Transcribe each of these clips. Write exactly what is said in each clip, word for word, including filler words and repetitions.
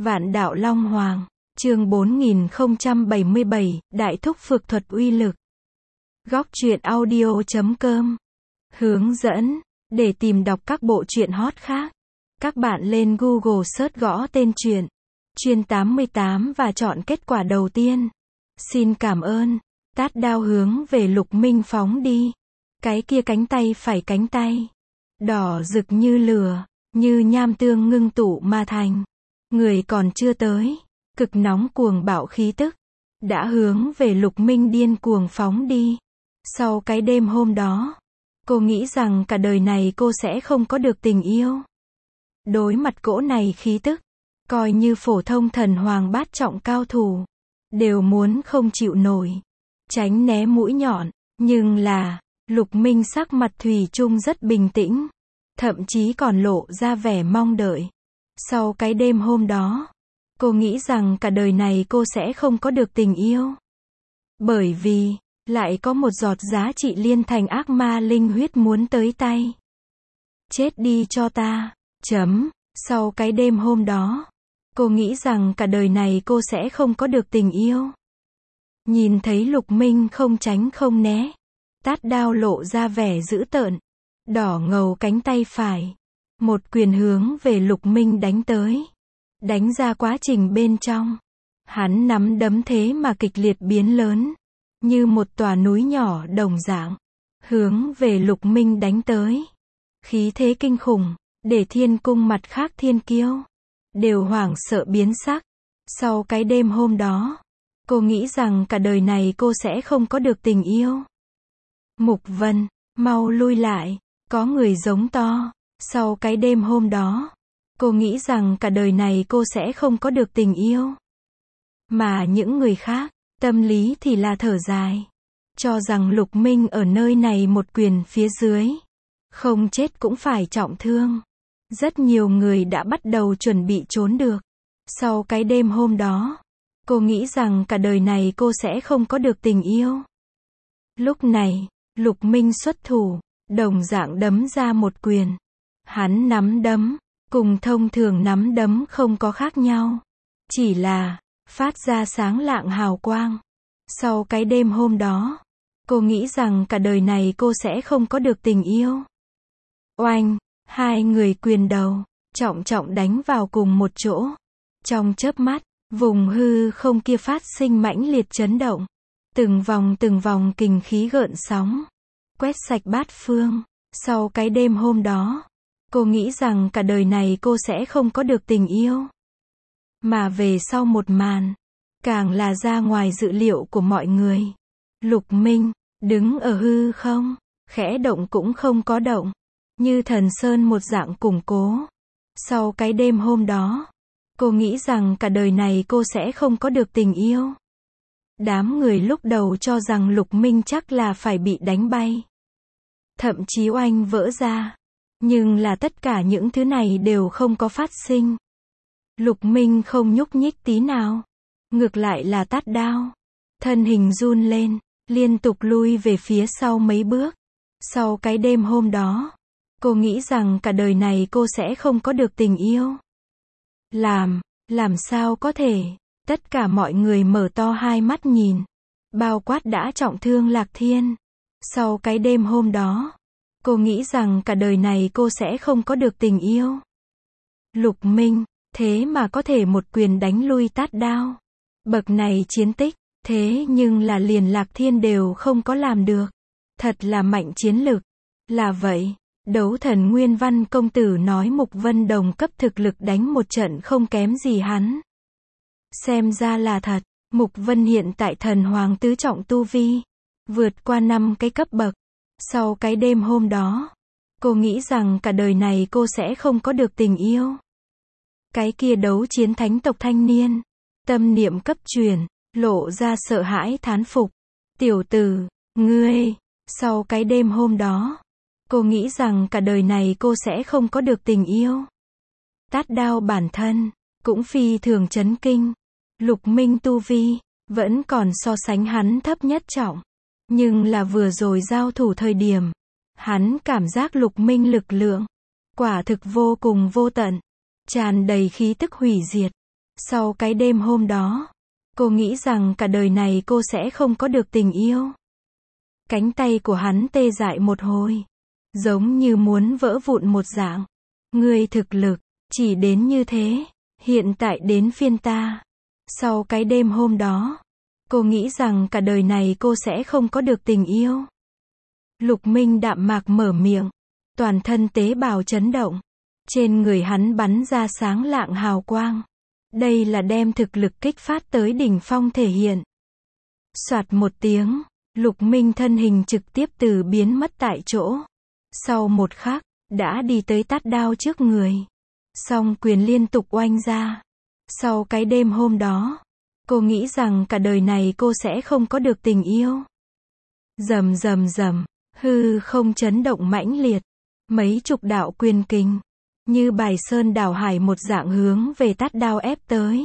Vạn đạo Long Hoàng, chương bốn nghìn không trăm bảy mươi bảy, Đại thúc phược thuật uy lực. Góc truyện audio chấm com. Hướng dẫn, để tìm đọc các bộ truyện hot khác, các bạn lên Google search gõ tên truyện, Chuyên tám mươi tám và chọn kết quả đầu tiên. Xin cảm ơn. Tát đao hướng về Lục Minh phóng đi. Cái kia cánh tay phải cánh tay, đỏ rực như lửa, như nham tương ngưng tụ mà thành. Người còn chưa tới, cực nóng cuồng bạo khí tức, đã hướng về Lục Minh điên cuồng phóng đi. Sau cái đêm hôm đó, cô nghĩ rằng cả đời này cô sẽ không có được tình yêu. Đối mặt cỗ này khí tức, coi như phổ thông thần hoàng bát trọng cao thủ, đều muốn không chịu nổi, tránh né mũi nhọn. Nhưng là, Lục Minh sắc mặt thủy chung rất bình tĩnh, thậm chí còn lộ ra vẻ mong đợi. Sau cái đêm hôm đó, cô nghĩ rằng cả đời này cô sẽ không có được tình yêu. Bởi vì, lại có một giọt giá trị liên thành ác ma linh huyết muốn tới tay. Chết đi cho ta. Chấm. Sau cái đêm hôm đó, cô nghĩ rằng cả đời này cô sẽ không có được tình yêu. Nhìn thấy Lục Minh không tránh không né, tát đao lộ ra vẻ dữ tợn, đỏ ngầu cánh tay phải, một quyền hướng về Lục Minh đánh tới. Đánh ra quá trình bên trong, hắn nắm đấm thế mà kịch liệt biến lớn, như một tòa núi nhỏ đồng dạng, hướng về Lục Minh đánh tới. Khí thế kinh khủng, để thiên cung mặt khác thiên kiêu đều hoảng sợ biến sắc. Sau cái đêm hôm đó, cô nghĩ rằng cả đời này cô sẽ không có được tình yêu. Mục Vân, mau lui lại, có người giống to. Sau cái đêm hôm đó, cô nghĩ rằng cả đời này cô sẽ không có được tình yêu. Mà những người khác, tâm lý thì là thở dài, cho rằng Lục Minh ở nơi này một quyền phía dưới, không chết cũng phải trọng thương. Rất nhiều người đã bắt đầu chuẩn bị trốn được. Sau cái đêm hôm đó, cô nghĩ rằng cả đời này cô sẽ không có được tình yêu. Lúc này, Lục Minh xuất thủ, đồng dạng đấm ra một quyền. Hắn nắm đấm, cùng thông thường nắm đấm không có khác nhau, chỉ là phát ra sáng lạng hào quang. Sau cái đêm hôm đó, cô nghĩ rằng cả đời này cô sẽ không có được tình yêu. Oanh, hai người quyền đầu, trọng trọng đánh vào cùng một chỗ. Trong chớp mắt, vùng hư không kia phát sinh mãnh liệt chấn động. Từng vòng từng vòng kình khí gợn sóng, quét sạch bát phương. Sau cái đêm hôm đó, cô nghĩ rằng cả đời này cô sẽ không có được tình yêu. Mà về sau một màn, càng là ra ngoài dự liệu của mọi người. Lục Minh, đứng ở hư không, khẽ động cũng không có động, như thần sơn một dạng củng cố. Sau cái đêm hôm đó, cô nghĩ rằng cả đời này cô sẽ không có được tình yêu. Đám người lúc đầu cho rằng Lục Minh chắc là phải bị đánh bay, thậm chí oanh vỡ ra. Nhưng là tất cả những thứ này đều không có phát sinh. Lục Minh không nhúc nhích tí nào. Ngược lại là tát đao, thân hình run lên, liên tục lui về phía sau mấy bước. Sau cái đêm hôm đó, cô nghĩ rằng cả đời này cô sẽ không có được tình yêu. Làm, làm sao có thể? Tất cả mọi người mở to hai mắt nhìn. Bao quát đã trọng thương Lạc Thiên. Sau cái đêm hôm đó, cô nghĩ rằng cả đời này cô sẽ không có được tình yêu. Lục Minh, thế mà có thể một quyền đánh lui tát đao. Bậc này chiến tích, thế nhưng là liền Lạc Thiên đều không có làm được. Thật là mạnh chiến lực. Là vậy, đấu thần Nguyên Văn công tử nói Mục Vân đồng cấp thực lực đánh một trận không kém gì hắn. Xem ra là thật, Mục Vân hiện tại thần hoàng tứ trọng tu vi, vượt qua năm cái cấp bậc. Sau cái đêm hôm đó, cô nghĩ rằng cả đời này cô sẽ không có được tình yêu. Cái kia đấu chiến thánh tộc thanh niên, tâm niệm cấp truyền, lộ ra sợ hãi thán phục. Tiểu tử, ngươi, sau cái đêm hôm đó, cô nghĩ rằng cả đời này cô sẽ không có được tình yêu. Tát đao bản thân, cũng phi thường chấn kinh. Lục Minh tu vi, vẫn còn so sánh hắn thấp nhất trọng. Nhưng là vừa rồi giao thủ thời điểm, hắn cảm giác Lục Minh lực lượng, quả thực vô cùng vô tận, tràn đầy khí tức hủy diệt. Sau cái đêm hôm đó, cô nghĩ rằng cả đời này cô sẽ không có được tình yêu. Cánh tay của hắn tê dại một hồi, giống như muốn vỡ vụn một dạng. Ngươi thực lực, chỉ đến như thế, hiện tại đến phiên ta. Sau cái đêm hôm đó, cô nghĩ rằng cả đời này cô sẽ không có được tình yêu. Lục Minh đạm mạc mở miệng, toàn thân tế bào chấn động. Trên người hắn bắn ra sáng lạng hào quang. Đây là đem thực lực kích phát tới đỉnh phong thể hiện. Soạt một tiếng, Lục Minh thân hình trực tiếp từ biến mất tại chỗ. Sau một khắc, đã đi tới tát đao trước người. Song quyền liên tục oanh ra. Sau cái đêm hôm đó, cô nghĩ rằng cả đời này cô sẽ không có được tình yêu. Rầm rầm rầm, hư không chấn động mãnh liệt. Mấy chục đạo quyền kình, như bài sơn đảo hải một dạng hướng về tát đao ép tới.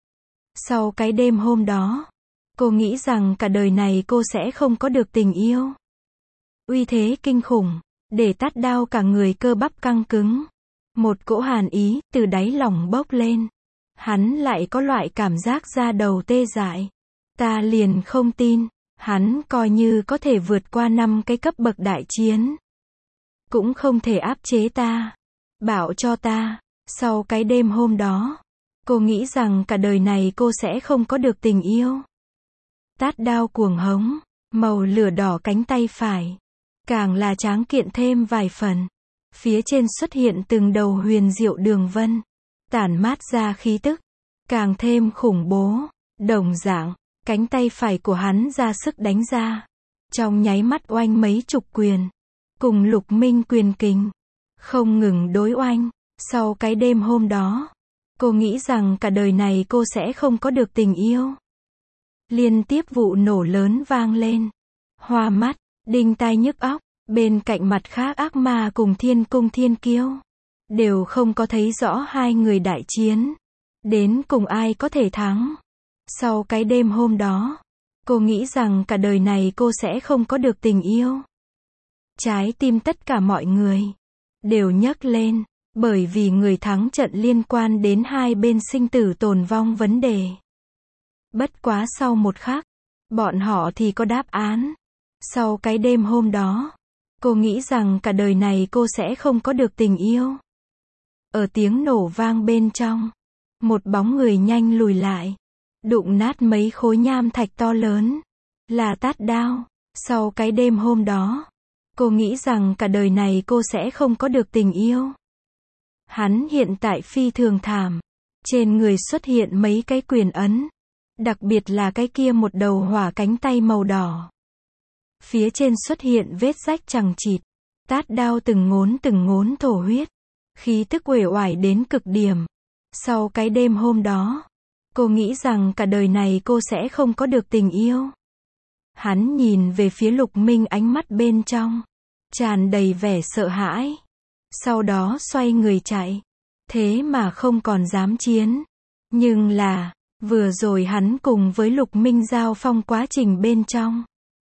Sau cái đêm hôm đó, cô nghĩ rằng cả đời này cô sẽ không có được tình yêu. Uy thế kinh khủng, để tát đao cả người cơ bắp căng cứng. Một cỗ hàn ý, từ đáy lòng bốc lên. Hắn lại có loại cảm giác da đầu tê dại. Ta liền không tin, hắn coi như có thể vượt qua năm cái cấp bậc đại chiến. Cũng không thể áp chế ta. Bảo cho ta, sau cái đêm hôm đó, cô nghĩ rằng cả đời này cô sẽ không có được tình yêu. Tát đao cuồng hống, màu lửa đỏ cánh tay phải, càng là tráng kiện thêm vài phần. Phía trên xuất hiện từng đầu huyền diệu đường vân, tản mát ra khí tức, càng thêm khủng bố. Đồng dạng, cánh tay phải của hắn ra sức đánh ra, trong nháy mắt oanh mấy chục quyền, cùng Lục Minh quyền kình, không ngừng đối oanh. Sau cái đêm hôm đó, cô nghĩ rằng cả đời này cô sẽ không có được tình yêu. Liên tiếp vụ nổ lớn vang lên, hoa mắt, đinh tai nhức óc. Bên cạnh mặt khác ác ma cùng thiên cung thiên kiêu, đều không có thấy rõ hai người đại chiến. Đến cùng ai có thể thắng. Sau cái đêm hôm đó, cô nghĩ rằng cả đời này cô sẽ không có được tình yêu. Trái tim tất cả mọi người đều nhấc lên, bởi vì người thắng trận liên quan đến hai bên sinh tử tồn vong vấn đề. Bất quá sau một khắc, bọn họ thì có đáp án. Sau cái đêm hôm đó, cô nghĩ rằng cả đời này cô sẽ không có được tình yêu. Ở tiếng nổ vang bên trong, một bóng người nhanh lùi lại, đụng nát mấy khối nham thạch to lớn. Là tát đao. Sau cái đêm hôm đó, cô nghĩ rằng cả đời này cô sẽ không có được tình yêu. Hắn hiện tại phi thường thảm. Trên người xuất hiện mấy cái quyền ấn. Đặc biệt là cái kia một đầu hỏa cánh tay màu đỏ. Phía trên xuất hiện vết rách chằng chịt. Tát đao từng ngốn từng ngốn thổ huyết. Khí tức uể oải đến cực điểm. Sau cái đêm hôm đó, cô nghĩ rằng cả đời này cô sẽ không có được tình yêu. Hắn nhìn về phía Lục Minh, ánh mắt bên trong tràn đầy vẻ sợ hãi. Sau đó xoay người chạy. Thế mà không còn dám chiến. Nhưng là, vừa rồi hắn cùng với Lục Minh giao phong quá trình bên trong,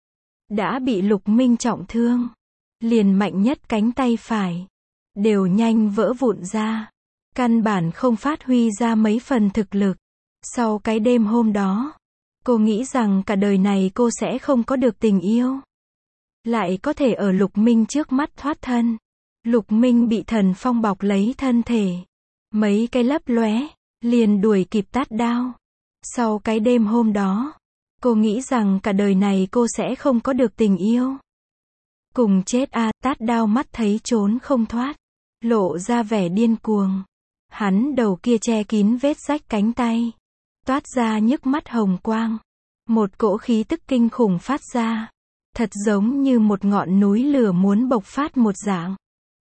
đã bị Lục Minh trọng thương. Liền mạnh nhất cánh tay phải đều nhanh vỡ vụn ra. Căn bản không phát huy ra mấy phần thực lực. Sau cái đêm hôm đó, cô nghĩ rằng cả đời này cô sẽ không có được tình yêu. Lại có thể ở Lục Minh trước mắt thoát thân. Lục Minh bị thần phong bọc lấy thân thể. Mấy cái lấp lóe, liền đuổi kịp tát đao. Sau cái đêm hôm đó, cô nghĩ rằng cả đời này cô sẽ không có được tình yêu. Cùng chết a, à, tát đao mắt thấy trốn không thoát, lộ ra vẻ điên cuồng. Hắn đầu kia che kín vết rách cánh tay, toát ra nhức mắt hồng quang. Một cỗ khí tức kinh khủng phát ra, thật giống như một ngọn núi lửa muốn bộc phát một dạng.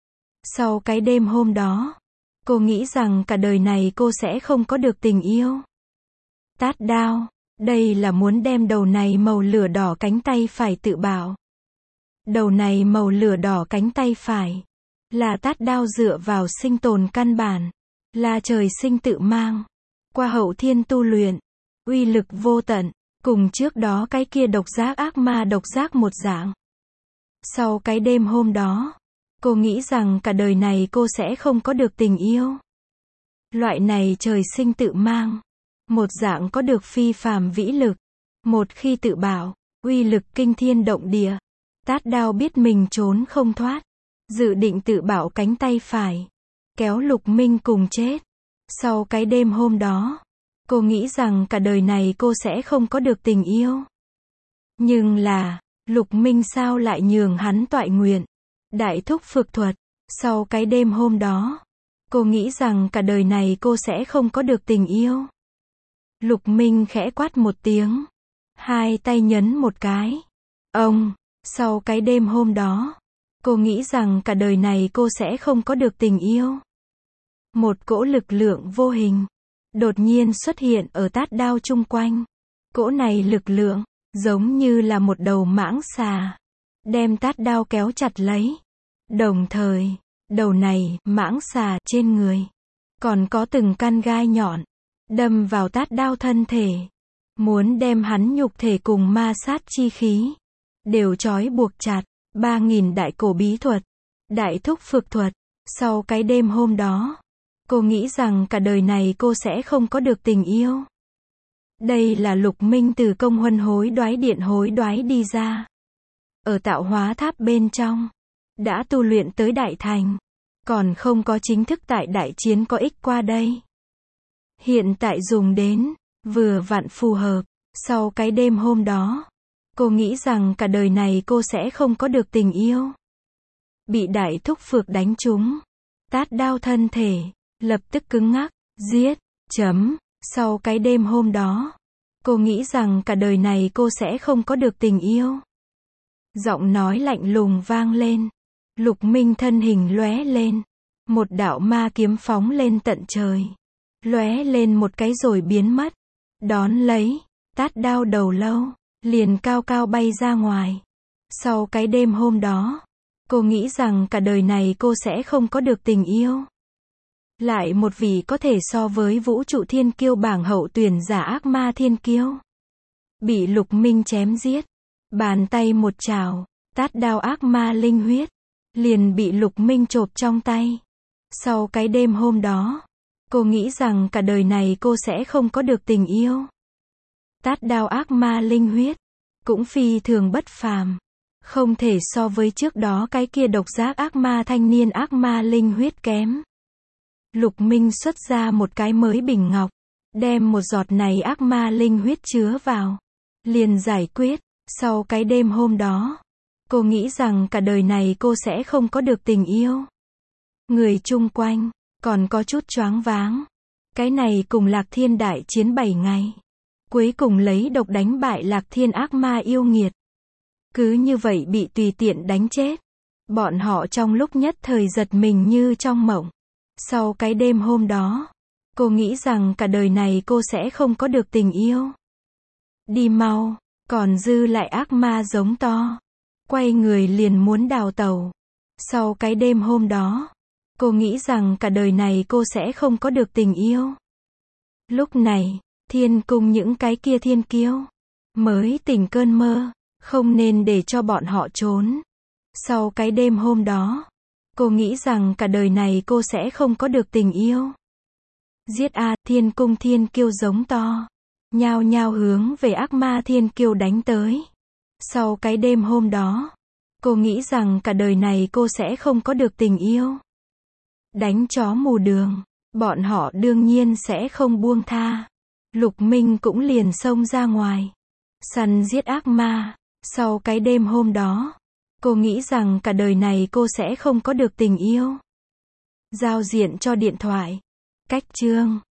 Sau cái đêm hôm đó, cô nghĩ rằng cả đời này cô sẽ không có được tình yêu. Tát đao, đây là muốn đem đầu này màu lửa đỏ cánh tay phải tự bạo. Đầu này màu lửa đỏ cánh tay phải, là tát đao dựa vào sinh tồn căn bản, là trời sinh tự mang. Qua hậu thiên tu luyện, uy lực vô tận, cùng trước đó cái kia độc giác ác ma độc giác một dạng. Sau cái đêm hôm đó, cô nghĩ rằng cả đời này cô sẽ không có được tình yêu. Loại này trời sinh tự mang, một dạng có được phi phàm vĩ lực. Một khi tự bảo, uy lực kinh thiên động địa. Tát đao biết mình trốn không thoát, dự định tự bảo cánh tay phải, kéo Lục Minh cùng chết. Sau cái đêm hôm đó, cô nghĩ rằng cả đời này cô sẽ không có được tình yêu. Nhưng là, Lục Minh sao lại nhường hắn toại nguyện. Đại thúc phược thuật, sau cái đêm hôm đó, cô nghĩ rằng cả đời này cô sẽ không có được tình yêu. Lục Minh khẽ quát một tiếng, hai tay nhấn một cái. Ông, sau cái đêm hôm đó, cô nghĩ rằng cả đời này cô sẽ không có được tình yêu. Một cỗ lực lượng vô hình đột nhiên xuất hiện ở tát đao chung quanh. Cỗ này lực lượng giống như là một đầu mãng xà, đem tát đao kéo chặt lấy. Đồng thời, đầu này mãng xà trên người còn có từng căn gai nhọn đâm vào tát đao thân thể, muốn đem hắn nhục thể cùng ma sát chi khí đều trói buộc chặt. Ba nghìn đại cổ bí thuật, đại thúc phược thuật. Sau cái đêm hôm đó, cô nghĩ rằng cả đời này cô sẽ không có được tình yêu. Đây là Lục Minh từ công huân hối đoái điện hối đoái đi ra. Ở tạo hóa tháp bên trong, đã tu luyện tới đại thành, còn không có chính thức tại đại chiến có ích qua đây. Hiện tại dùng đến, vừa vặn phù hợp. Sau cái đêm hôm đó, cô nghĩ rằng cả đời này cô sẽ không có được tình yêu. Bị đại thúc phược đánh trúng, tát đao thân thể lập tức cứng ngắc, giết, chấm. Sau cái đêm hôm đó, cô nghĩ rằng cả đời này cô sẽ không có được tình yêu. Giọng nói lạnh lùng vang lên. Lục Minh thân hình lóe lên, một đạo ma kiếm phóng lên tận trời, lóe lên một cái rồi biến mất. Đón lấy, tát đao đầu lâu liền cao cao bay ra ngoài. Sau cái đêm hôm đó, cô nghĩ rằng cả đời này cô sẽ không có được tình yêu. Lại một vị có thể so với vũ trụ thiên kiêu bảng hậu tuyển giả ác ma thiên kiêu, bị Lục Minh chém giết. Bàn tay một trào, tát đao ác ma linh huyết liền bị Lục Minh chộp trong tay. Sau cái đêm hôm đó, cô nghĩ rằng cả đời này cô sẽ không có được tình yêu. Tát đao ác ma linh huyết cũng phi thường bất phàm, không thể so với trước đó cái kia độc giác ác ma thanh niên ác ma linh huyết kém. Lục Minh xuất ra một cái mới bình ngọc, đem một giọt này ác ma linh huyết chứa vào, liền giải quyết. Sau cái đêm hôm đó, cô nghĩ rằng cả đời này cô sẽ không có được tình yêu. Người chung quanh còn có chút choáng váng. Cái này cùng Lạc Thiên đại chiến bảy ngày, cuối cùng lấy độc đánh bại Lạc Thiên ác ma yêu nghiệt. Cứ như vậy bị tùy tiện đánh chết. Bọn họ trong lúc nhất thời giật mình như trong mộng. Sau cái đêm hôm đó, cô nghĩ rằng cả đời này cô sẽ không có được tình yêu. Đi mau, còn dư lại ác ma giống to. Quay người liền muốn đào tẩu. Sau cái đêm hôm đó, cô nghĩ rằng cả đời này cô sẽ không có được tình yêu. Lúc này, thiên cung những cái kia thiên kiêu mới tỉnh cơn mơ, không nên để cho bọn họ trốn. Sau cái đêm hôm đó, cô nghĩ rằng cả đời này cô sẽ không có được tình yêu. Giết a, thiên cung thiên kiêu giống to, nhao nhao hướng về ác ma thiên kiêu đánh tới. Sau cái đêm hôm đó, cô nghĩ rằng cả đời này cô sẽ không có được tình yêu. Đánh chó mù đường, bọn họ đương nhiên sẽ không buông tha. Lục Minh cũng liền xông ra ngoài, săn giết ác ma. Sau cái đêm hôm đó, cô nghĩ rằng cả đời này cô sẽ không có được tình yêu. Giao diện cho điện thoại. Cách chương